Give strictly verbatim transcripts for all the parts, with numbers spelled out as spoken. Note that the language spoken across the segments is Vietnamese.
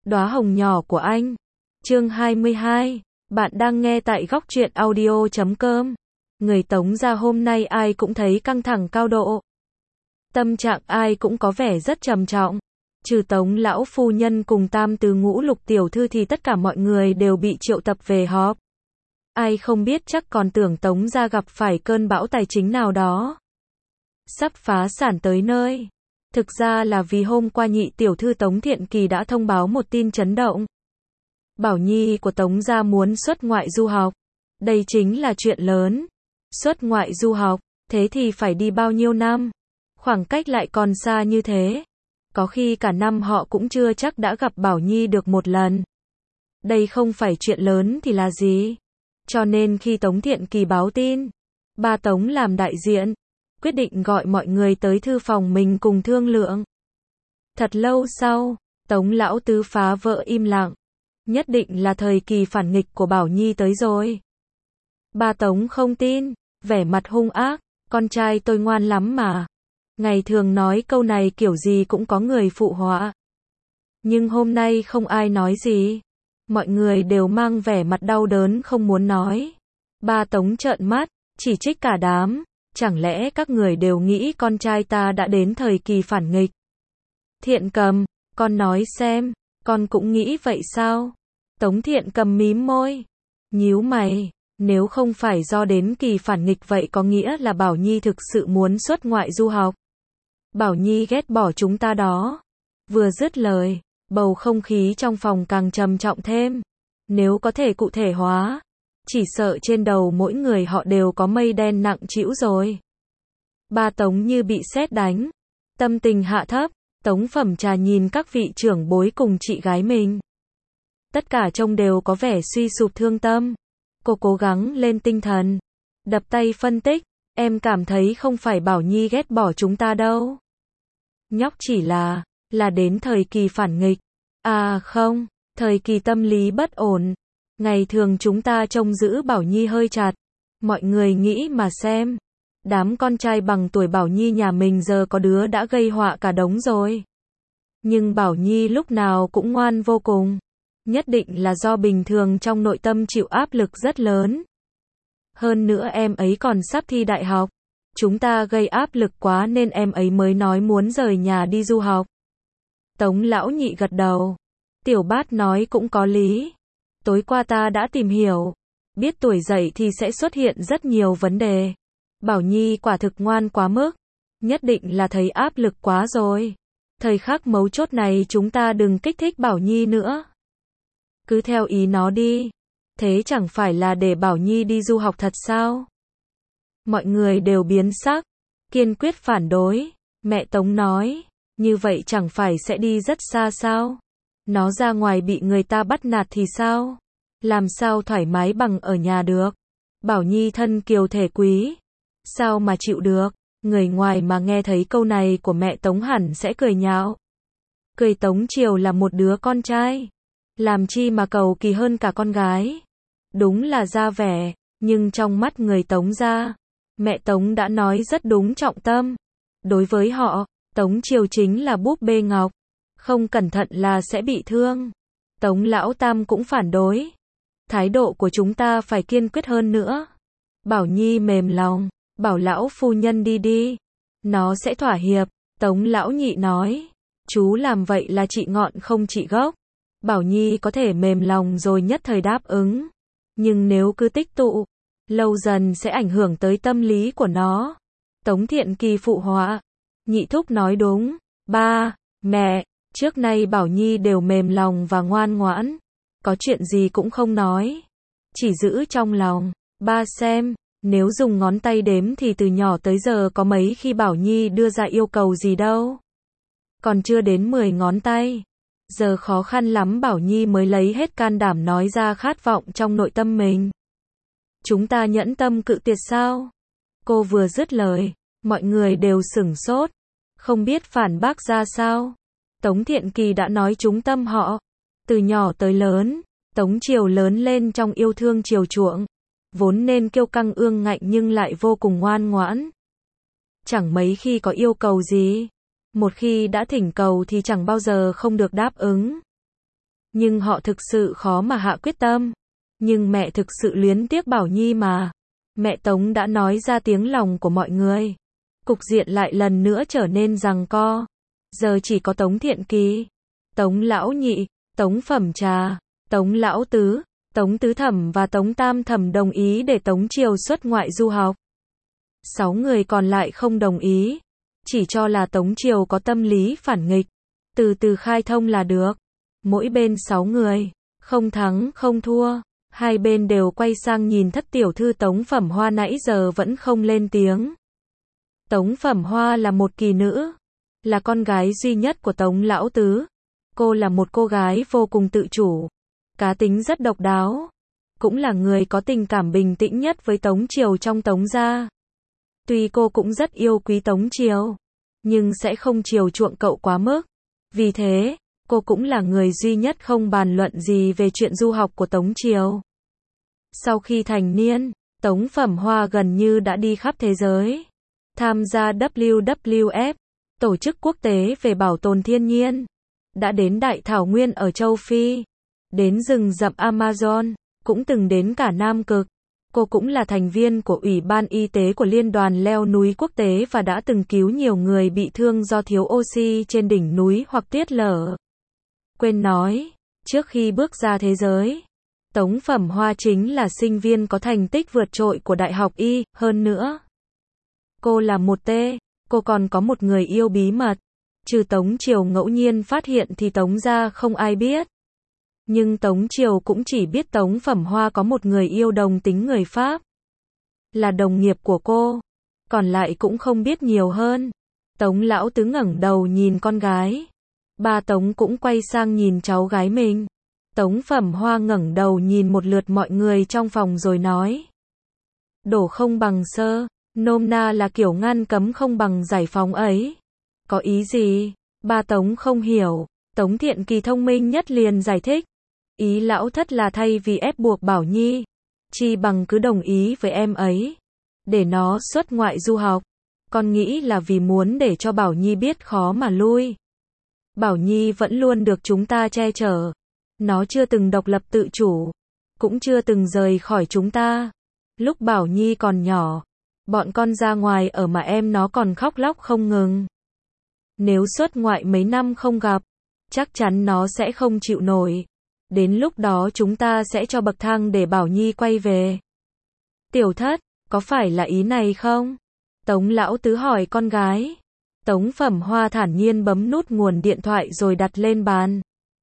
Đóa hồng nhỏ của anh. Chương hai mươi hai. Bạn đang nghe tại góc truyện audio chấm com. Người Tống gia hôm nay ai cũng thấy căng thẳng cao độ. Tâm trạng ai cũng có vẻ rất trầm trọng. Trừ Tống lão phu nhân cùng tam tứ ngũ lục tiểu thư thì tất cả mọi người đều bị triệu tập về họp. Ai không biết chắc còn tưởng Tống gia gặp phải cơn bão tài chính nào đó. Sắp phá sản tới nơi. Thực ra là vì hôm qua nhị tiểu thư Tống Thiện Kỳ đã thông báo một tin chấn động. Bảo Nhi của Tống gia muốn xuất ngoại du học. Đây chính là chuyện lớn. Xuất ngoại du học, thế thì phải đi bao nhiêu năm? Khoảng cách lại còn xa như thế. Có khi cả năm họ cũng chưa chắc đã gặp Bảo Nhi được một lần. Đây không phải chuyện lớn thì là gì? Cho nên khi Tống Thiện Kỳ báo tin, ba Tống làm đại diện, quyết định gọi mọi người tới thư phòng mình cùng thương lượng. Thật lâu sau, Tống lão tứ phá vỡ im lặng. Nhất định là thời kỳ phản nghịch của Bảo Nhi tới rồi. Ba Tống không tin, vẻ mặt hung ác, con trai tôi ngoan lắm mà. Ngày thường nói câu này kiểu gì cũng có người phụ họa. Nhưng hôm nay không ai nói gì. Mọi người đều mang vẻ mặt đau đớn không muốn nói. Ba Tống trợn mắt, chỉ trích cả đám. Chẳng lẽ các người đều nghĩ con trai ta đã đến thời kỳ phản nghịch? Thiện Cầm, con nói xem, con cũng nghĩ vậy sao? Tống Thiện Cầm mím môi, nhíu mày, nếu không phải do đến kỳ phản nghịch vậy có nghĩa là Bảo Nhi thực sự muốn xuất ngoại du học. Bảo Nhi ghét bỏ chúng ta đó. Vừa dứt lời, bầu không khí trong phòng càng trầm trọng thêm. Nếu có thể cụ thể hóa, chỉ sợ trên đầu mỗi người họ đều có mây đen nặng trĩu rồi. Ba Tống như bị sét đánh. Tâm tình hạ thấp, Tống Phẩm Trà nhìn các vị trưởng bối cùng chị gái mình. Tất cả trông đều có vẻ suy sụp thương tâm. Cô cố gắng lên tinh thần. Đập tay phân tích, em cảm thấy không phải Bảo Nhi ghét bỏ chúng ta đâu. Nhóc chỉ là, là đến thời kỳ phản nghịch. À không, thời kỳ tâm lý bất ổn. Ngày thường chúng ta trông giữ Bảo Nhi hơi chặt. Mọi người nghĩ mà xem. Đám con trai bằng tuổi Bảo Nhi nhà mình giờ có đứa đã gây họa cả đống rồi. Nhưng Bảo Nhi lúc nào cũng ngoan vô cùng. Nhất định là do bình thường trong nội tâm chịu áp lực rất lớn. Hơn nữa em ấy còn sắp thi đại học. Chúng ta gây áp lực quá nên em ấy mới nói muốn rời nhà đi du học. Tống lão nhị gật đầu. Tiểu Bát nói cũng có lý. Tối qua ta đã tìm hiểu. Biết tuổi dậy thì sẽ xuất hiện rất nhiều vấn đề. Bảo Nhi quả thực ngoan quá mức. Nhất định là thấy áp lực quá rồi. Thời khắc mấu chốt này chúng ta đừng kích thích Bảo Nhi nữa. Cứ theo ý nó đi. Thế chẳng phải là để Bảo Nhi đi du học thật sao? Mọi người đều biến sắc. Kiên quyết phản đối. Mẹ Tống nói. Như vậy chẳng phải sẽ đi rất xa sao? Nó ra ngoài bị người ta bắt nạt thì sao? Làm sao thoải mái bằng ở nhà được? Bảo Nhi thân kiều thể quý. Sao mà chịu được? Người ngoài mà nghe thấy câu này của mẹ Tống hẳn sẽ cười nhạo. Cười Tống Triều là một đứa con trai. Làm chi mà cầu kỳ hơn cả con gái. Đúng là ra vẻ, nhưng trong mắt người Tống gia, mẹ Tống đã nói rất đúng trọng tâm. Đối với họ, Tống Triều chính là búp bê ngọc. Không cẩn thận là sẽ bị thương. Tống Lão Tam cũng phản đối. Thái độ của chúng ta phải kiên quyết hơn nữa. Bảo Nhi mềm lòng. Bảo lão phu nhân đi đi. Nó sẽ thỏa hiệp. Tống lão nhị nói. Chú làm vậy là trị ngọn không trị gốc. Bảo Nhi có thể mềm lòng rồi nhất thời đáp ứng. Nhưng nếu cứ tích tụ, lâu dần sẽ ảnh hưởng tới tâm lý của nó. Tống Thiện Kỳ phụ họa. Nhị thúc nói đúng. Ba, mẹ, trước nay Bảo Nhi đều mềm lòng và ngoan ngoãn. Có chuyện gì cũng không nói. Chỉ giữ trong lòng. Ba xem. Nếu dùng ngón tay đếm thì từ nhỏ tới giờ có mấy khi Bảo Nhi đưa ra yêu cầu gì đâu. Còn chưa đến mười ngón tay. Giờ khó khăn lắm Bảo Nhi mới lấy hết can đảm nói ra khát vọng trong nội tâm mình. Chúng ta nhẫn tâm cự tuyệt sao? Cô vừa dứt lời, mọi người đều sửng sốt. Không biết phản bác ra sao. Tống Thiện Kỳ đã nói trúng tâm họ. Từ nhỏ tới lớn, Tống Triều lớn lên trong yêu thương chiều chuộng. Vốn nên kiêu căng ương ngạnh nhưng lại vô cùng ngoan ngoãn. Chẳng mấy khi có yêu cầu gì. Một khi đã thỉnh cầu thì chẳng bao giờ không được đáp ứng. Nhưng họ thực sự khó mà hạ quyết tâm. Nhưng mẹ thực sự luyến tiếc Bảo Nhi mà. Mẹ Tống đã nói ra tiếng lòng của mọi người. Cục diện lại lần nữa trở nên giằng co. Giờ chỉ có Tống Thiện Kỳ, Tống Lão Nhị, Tống Phẩm Trà, Tống Lão Tứ, Tống Tứ Thẩm và Tống Tam Thẩm đồng ý để Tống Triều xuất ngoại du học. Sáu người còn lại không đồng ý. Chỉ cho là Tống Triều có tâm lý phản nghịch. Từ từ khai thông là được. Mỗi bên sáu người. Không thắng không thua. Hai bên đều quay sang nhìn thất tiểu thư Tống Phẩm Hoa nãy giờ vẫn không lên tiếng. Tống Phẩm Hoa là một kỳ nữ. Là con gái duy nhất của Tống Lão Tứ. Cô là một cô gái vô cùng tự chủ. Cá tính rất độc đáo. Cũng là người có tình cảm bình tĩnh nhất với Tống Triều trong Tống gia. Tuy cô cũng rất yêu quý Tống Triều. Nhưng sẽ không chiều chuộng cậu quá mức. Vì thế, cô cũng là người duy nhất không bàn luận gì về chuyện du học của Tống Triều. Sau khi thành niên, Tống Phẩm Hoa gần như đã đi khắp thế giới. Tham gia W W F, tổ chức quốc tế về bảo tồn thiên nhiên. Đã đến Đại Thảo Nguyên ở châu Phi. Đến rừng rậm Amazon, cũng từng đến cả Nam Cực. Cô cũng là thành viên của Ủy ban Y tế của Liên đoàn leo núi quốc tế và đã từng cứu nhiều người bị thương do thiếu oxy trên đỉnh núi hoặc tuyết lở. Quên nói, trước khi bước ra thế giới, Tống Phẩm Hoa chính là sinh viên có thành tích vượt trội của Đại học Y, hơn nữa. Cô là một T, cô còn có một người yêu bí mật. Trừ Tống Triều ngẫu nhiên phát hiện thì Tống gia không ai biết. Nhưng Tống Triều cũng chỉ biết Tống Phẩm Hoa có một người yêu đồng tính người Pháp. Là đồng nghiệp của cô. Còn lại cũng không biết nhiều hơn. Tống Lão Tứ ngẩng đầu nhìn con gái. Ba Tống cũng quay sang nhìn cháu gái mình. Tống Phẩm Hoa ngẩng đầu nhìn một lượt mọi người trong phòng rồi nói. Đổ không bằng sơ, nôm na là kiểu ngăn cấm không bằng giải phóng ấy. Có ý gì? Ba Tống không hiểu. Tống Thiện Kỳ thông minh nhất liền giải thích. Ý lão thất là thay vì ép buộc Bảo Nhi, chi bằng cứ đồng ý với em ấy, để nó xuất ngoại du học. Con nghĩ là vì muốn để cho Bảo Nhi biết khó mà lui. Bảo Nhi vẫn luôn được chúng ta che chở. Nó chưa từng độc lập tự chủ, cũng chưa từng rời khỏi chúng ta. Lúc Bảo Nhi còn nhỏ, bọn con ra ngoài ở mà em nó còn khóc lóc không ngừng. Nếu xuất ngoại mấy năm không gặp, chắc chắn nó sẽ không chịu nổi. Đến lúc đó chúng ta sẽ cho bậc thang để Bảo Nhi quay về. Tiểu thất, có phải là ý này không? Tống Lão Tứ hỏi con gái. Tống Phẩm Hoa thản nhiên bấm nút nguồn điện thoại rồi đặt lên bàn.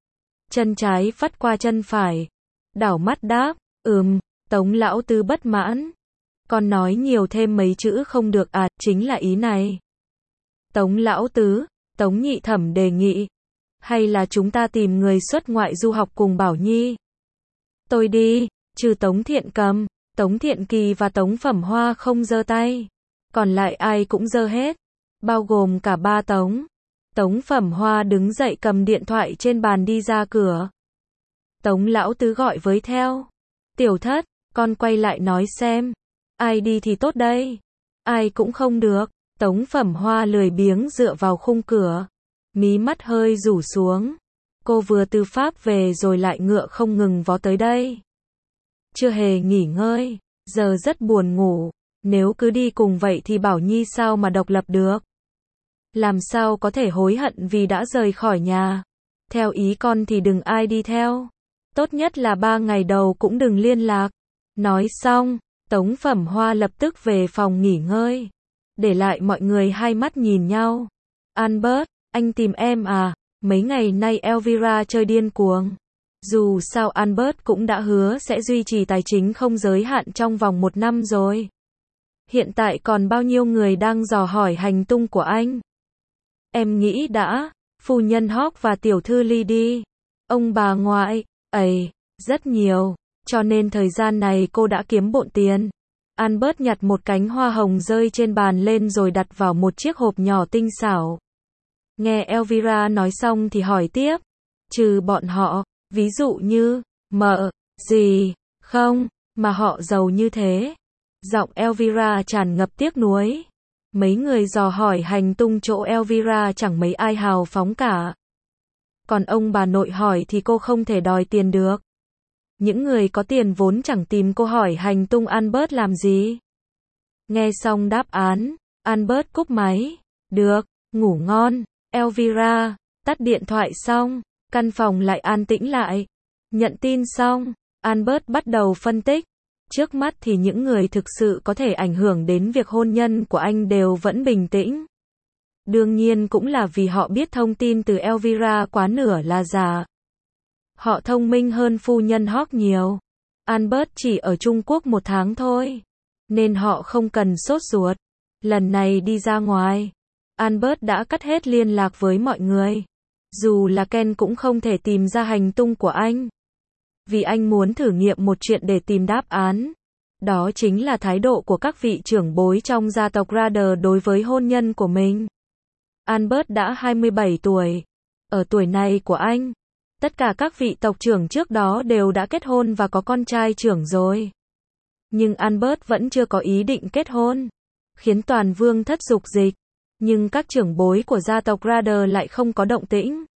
Chân trái vắt qua chân phải. Đảo mắt đáp, ừm. Tống Lão Tứ bất mãn. Con nói nhiều thêm mấy chữ không được à, chính là ý này. Tống Lão Tứ, Tống Nhị Thẩm đề nghị. Hay là chúng ta tìm người xuất ngoại du học cùng Bảo Nhi? Tôi đi, trừ Tống Thiện Cầm, Tống Thiện Kỳ và Tống Phẩm Hoa không giơ tay. Còn lại ai cũng giơ hết, bao gồm cả ba Tống. Tống Phẩm Hoa đứng dậy cầm điện thoại trên bàn đi ra cửa. Tống Lão Tứ gọi với theo. Tiểu thất, con quay lại nói xem. Ai đi thì tốt đây? Ai cũng không được. Tống Phẩm Hoa lười biếng dựa vào khung cửa. Mí mắt hơi rủ xuống. Cô vừa từ Pháp về rồi lại ngựa không ngừng vó tới đây. Chưa hề nghỉ ngơi. Giờ rất buồn ngủ. Nếu cứ đi cùng vậy thì Bảo Nhi sao mà độc lập được? Làm sao có thể hối hận vì đã rời khỏi nhà? Theo ý con thì đừng ai đi theo. Tốt nhất là ba ngày đầu cũng đừng liên lạc. Nói xong, Tống Phẩm Hoa lập tức về phòng nghỉ ngơi. Để lại mọi người hai mắt nhìn nhau. Albert, anh tìm em à? Mấy ngày nay Elvira chơi điên cuồng. Dù sao Albert cũng đã hứa sẽ duy trì tài chính không giới hạn trong vòng một năm rồi. Hiện tại còn bao nhiêu người đang dò hỏi hành tung của anh? Em nghĩ đã, phu nhân Hawk và tiểu thư Lady, ông bà ngoại, ấy, rất nhiều, cho nên thời gian này cô đã kiếm bộn tiền. Albert nhặt một cánh hoa hồng rơi trên bàn lên rồi đặt vào một chiếc hộp nhỏ tinh xảo. Nghe Elvira nói xong thì hỏi tiếp, trừ bọn họ, ví dụ như, mợ, gì, không, mà họ giàu như thế. Giọng Elvira tràn ngập tiếc nuối. Mấy người dò hỏi hành tung chỗ Elvira chẳng mấy ai hào phóng cả. Còn ông bà nội hỏi thì cô không thể đòi tiền được. Những người có tiền vốn chẳng tìm cô hỏi hành tung Albert làm gì. Nghe xong đáp án, Albert cúp máy. Được, ngủ ngon. Elvira, tắt điện thoại xong, căn phòng lại an tĩnh lại. Nhận tin xong, Albert bắt đầu phân tích. Trước mắt thì những người thực sự có thể ảnh hưởng đến việc hôn nhân của anh đều vẫn bình tĩnh. Đương nhiên cũng là vì họ biết thông tin từ Elvira quá nửa là giả. Họ thông minh hơn phu nhân Hawk nhiều. Albert chỉ ở Trung Quốc một tháng thôi, nên họ không cần sốt ruột. Lần này đi ra ngoài, Albert đã cắt hết liên lạc với mọi người. Dù là Ken cũng không thể tìm ra hành tung của anh. Vì anh muốn thử nghiệm một chuyện để tìm đáp án. Đó chính là thái độ của các vị trưởng bối trong gia tộc Rader đối với hôn nhân của mình. Albert đã hai mươi bảy tuổi. Ở tuổi này của anh, tất cả các vị tộc trưởng trước đó đều đã kết hôn và có con trai trưởng rồi. Nhưng Albert vẫn chưa có ý định kết hôn, khiến toàn vương thất dục dịch. Nhưng các trưởng bối của gia tộc Rader lại không có động tĩnh.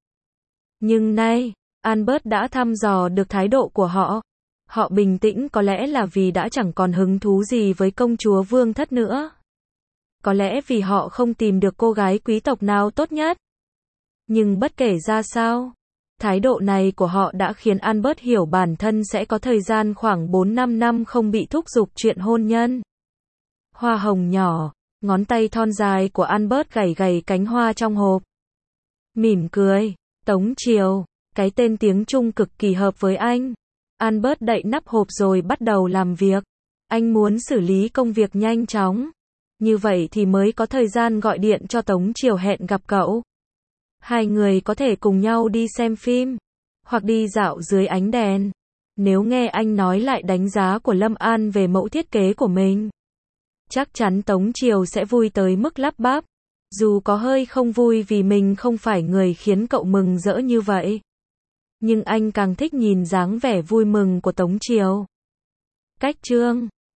Nhưng nay, Albert đã thăm dò được thái độ của họ. Họ bình tĩnh có lẽ là vì đã chẳng còn hứng thú gì với công chúa vương thất nữa. Có lẽ vì họ không tìm được cô gái quý tộc nào tốt nhất. Nhưng bất kể ra sao, thái độ này của họ đã khiến Albert hiểu bản thân sẽ có thời gian khoảng bốn năm năm không bị thúc giục chuyện hôn nhân. Hoa hồng nhỏ, ngón tay thon dài của Albert gảy gảy cánh hoa trong hộp. Mỉm cười, Tống Triều, cái tên tiếng Trung cực kỳ hợp với anh. Albert đậy nắp hộp rồi bắt đầu làm việc. Anh muốn xử lý công việc nhanh chóng. Như vậy thì mới có thời gian gọi điện cho Tống Triều hẹn gặp cậu. Hai người có thể cùng nhau đi xem phim, hoặc đi dạo dưới ánh đèn. Nếu nghe anh nói lại đánh giá của Lâm An về mẫu thiết kế của mình, chắc chắn Tống Triều sẽ vui tới mức lắp bắp. Dù có hơi không vui vì mình không phải người khiến cậu mừng rỡ như vậy. Nhưng anh càng thích nhìn dáng vẻ vui mừng của Tống Triều. Cách chương